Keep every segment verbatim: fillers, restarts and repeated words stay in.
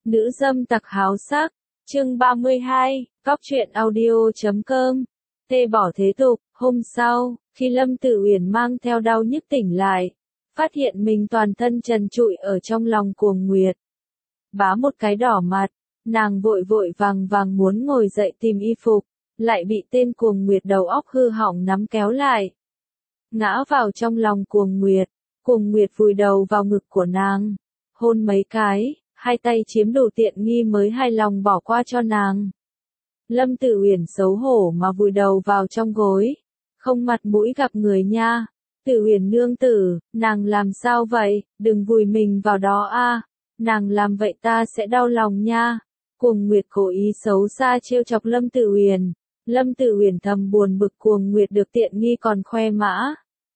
Nữ dâm tặc háo sắc, chương ba mươi hai, Cóc truyện audio chấm com. Tê bỏ thế tục, hôm sau, khi Lâm Tử Uyển mang theo đau nhức tỉnh lại, phát hiện mình toàn thân trần trụi ở trong lòng Cuồng Nguyệt. Bá một cái đỏ mặt, nàng vội vội vàng vàng muốn ngồi dậy tìm y phục, lại bị tên Cuồng Nguyệt đầu óc hư hỏng nắm kéo lại. Ngã vào trong lòng Cuồng Nguyệt, Cuồng Nguyệt vùi đầu vào ngực của nàng, hôn mấy cái, hai tay chiếm đủ tiện nghi mới hài lòng bỏ qua cho nàng. Lâm Tử Uyển xấu hổ mà vùi đầu vào trong gối, không mặt mũi gặp người nha. Tử Uyển nương tử, nàng làm sao vậy, đừng vùi mình vào đó a, nàng làm vậy ta sẽ đau lòng nha. Cuồng Nguyệt cố ý xấu xa trêu chọc Lâm Tử Uyển. Lâm Tử Uyển thầm buồn bực Cuồng Nguyệt được tiện nghi còn khoe mã.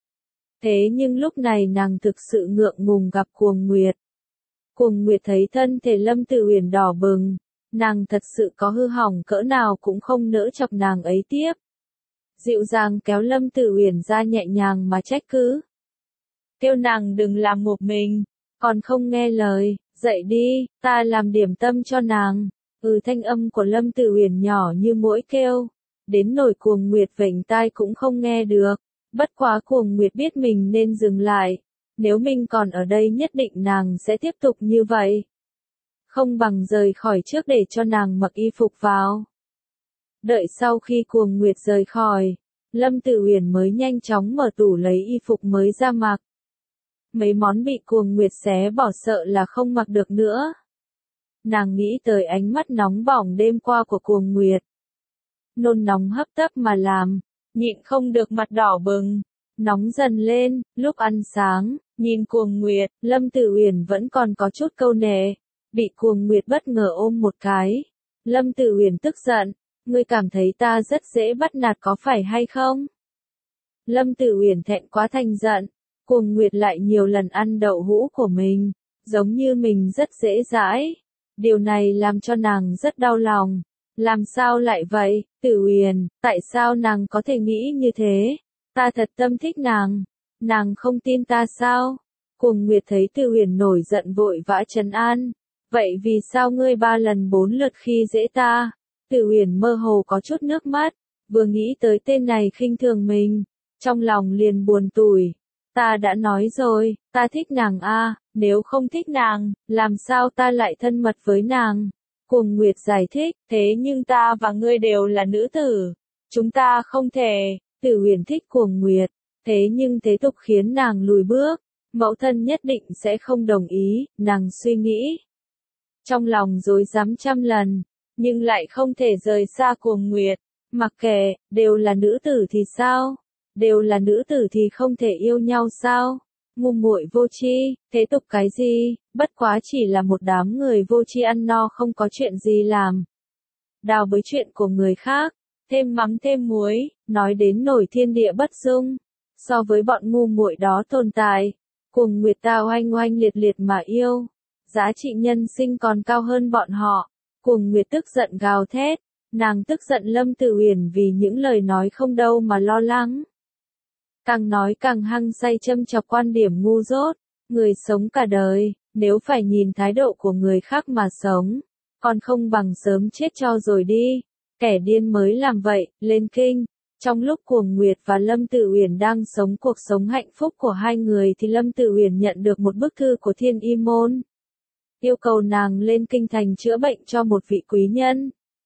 Thế nhưng lúc này nàng thực sự ngượng ngùng gặp Cuồng Nguyệt. Cuồng Nguyệt thấy thân thể Lâm Tử Uyển đỏ bừng, nàng thật sự có hư hỏng cỡ nào cũng không nỡ chọc nàng ấy tiếp. Dịu dàng kéo Lâm Tử Uyển ra nhẹ nhàng mà trách cứ. Kêu nàng đừng làm một mình, còn không nghe lời, dậy đi, ta làm điểm tâm cho nàng. Ừ, thanh âm của Lâm Tử Uyển nhỏ như muỗi kêu, đến nỗi Cuồng Nguyệt vểnh tai cũng không nghe được. Bất quá Cuồng Nguyệt biết mình nên dừng lại, nếu mình còn ở đây nhất định nàng sẽ tiếp tục như vậy. Không bằng rời khỏi trước để cho nàng mặc y phục vào. Đợi sau khi Cuồng Nguyệt rời khỏi, Lâm Tử Uyển mới nhanh chóng mở tủ lấy y phục mới ra mặc. Mấy món bị Cuồng Nguyệt xé bỏ sợ là không mặc được nữa. Nàng nghĩ tới ánh mắt nóng bỏng đêm qua của Cuồng Nguyệt. Nôn nóng hấp tấp mà làm, nhịn không được mặt đỏ bừng, nóng dần lên. Lúc ăn sáng, nhìn Cuồng Nguyệt, Lâm Tử Uyển vẫn còn có chút câu nệ, bị Cuồng Nguyệt bất ngờ ôm một cái. Lâm Tử Uyển tức giận, ngươi cảm thấy ta rất dễ bắt nạt có phải hay không? Lâm Tử Uyển thẹn quá thành giận, Cuồng Nguyệt lại nhiều lần ăn đậu hũ của mình, giống như mình rất dễ dãi. Điều này làm cho nàng rất đau lòng. Làm sao lại vậy, Tử Uyển, tại sao nàng có thể nghĩ như thế? Ta thật tâm thích nàng, nàng không tin ta sao? Cuồng Nguyệt thấy Tử Uyển nổi giận vội vã trấn an, vậy vì sao ngươi ba lần bốn lượt khi dễ ta? Tử Uyển mơ hồ có chút nước mắt, vừa nghĩ tới tên này khinh thường mình, trong lòng liền buồn tủi. Ta đã nói rồi, ta thích nàng a, nếu không thích nàng, làm sao ta lại thân mật với nàng? Cuồng Nguyệt giải thích, thế nhưng ta và ngươi đều là nữ tử, chúng ta không thể. Tử Uyển thích Cuồng Nguyệt, thế nhưng thế tục khiến nàng lùi bước, mẫu thân nhất định sẽ không đồng ý, nàng suy nghĩ. Trong lòng rối rắm trăm lần, nhưng lại không thể rời xa Cuồng Nguyệt. Mặc kệ, đều là nữ tử thì sao? Đều là nữ tử thì không thể yêu nhau sao? Ngu muội vô tri, thế tục cái gì, bất quá chỉ là một đám người vô tri ăn no không có chuyện gì làm. Đào bới chuyện của người khác, thêm mắm thêm muối, nói đến nổi thiên địa bất dung. So với bọn ngu muội đó tồn tại, Cuồng Nguyệt ta oanh oanh liệt liệt mà yêu, giá trị nhân sinh còn cao hơn bọn họ. Cuồng Nguyệt tức giận gào thét, nàng tức giận Lâm Tử Uyển vì những lời nói không đâu mà lo lắng. Càng nói càng hăng say châm chọc quan điểm ngu dốt, người sống cả đời, nếu phải nhìn thái độ của người khác mà sống, còn không bằng sớm chết cho rồi đi. Kẻ điên mới làm vậy, lên kinh. Trong lúc Cuồng Nguyệt và Lâm Tử Uyển đang sống cuộc sống hạnh phúc của hai người thì Lâm Tử Uyển nhận được một bức thư của Thiên Y Môn, yêu cầu nàng lên kinh thành chữa bệnh cho một vị quý nhân.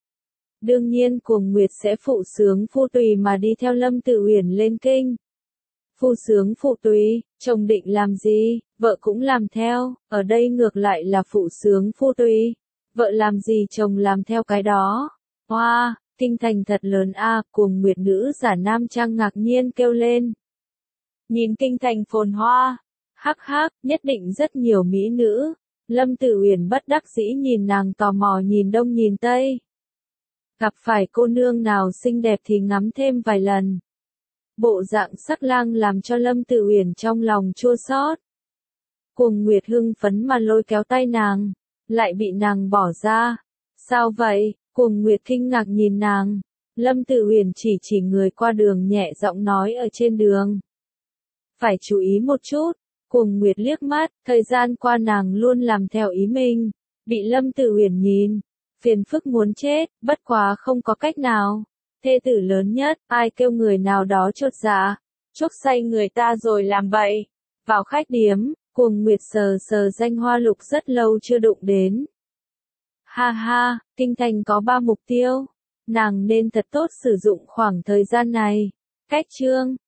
Đương nhiên Cuồng Nguyệt sẽ phụ sướng phụ tùy mà đi theo Lâm Tử Uyển lên kinh. Phụ sướng phụ tùy, chồng định làm gì, vợ cũng làm theo, ở đây ngược lại là phụ sướng phụ tùy. Vợ làm gì chồng làm theo cái đó. Hoa, wow, kinh thành thật lớn a, à, Cuồng Nguyệt nữ giả nam trang ngạc nhiên kêu lên. Nhìn kinh thành phồn hoa, hắc hắc, nhất định rất nhiều mỹ nữ. Lâm Tử Uyển bất đắc dĩ nhìn nàng tò mò nhìn đông nhìn tây. Gặp phải cô nương nào xinh đẹp thì ngắm thêm vài lần. Bộ dạng sắc lang làm cho Lâm Tử Uyển trong lòng chua xót. Cuồng Nguyệt hưng phấn mà lôi kéo tay nàng, lại bị nàng bỏ ra. Sao vậy? Cuồng Nguyệt kinh ngạc nhìn nàng. Lâm Tử Uyển chỉ chỉ người qua đường nhẹ giọng nói ở trên đường. Phải chú ý một chút. Cuồng Nguyệt liếc mắt, thời gian qua nàng luôn làm theo ý mình. Bị Lâm Tử Uyển nhìn, phiền phức muốn chết, bất quá không có cách nào. Thê tử lớn nhất, ai kêu người nào đó chột dạ, chuốc say người ta rồi làm bậy. Vào khách điếm, Cuồng Nguyệt sờ sờ danh hoa lục rất lâu chưa đụng đến. Ha ha, kinh thành có ba mục tiêu. Nàng nên thật tốt sử dụng khoảng thời gian này. Cách chương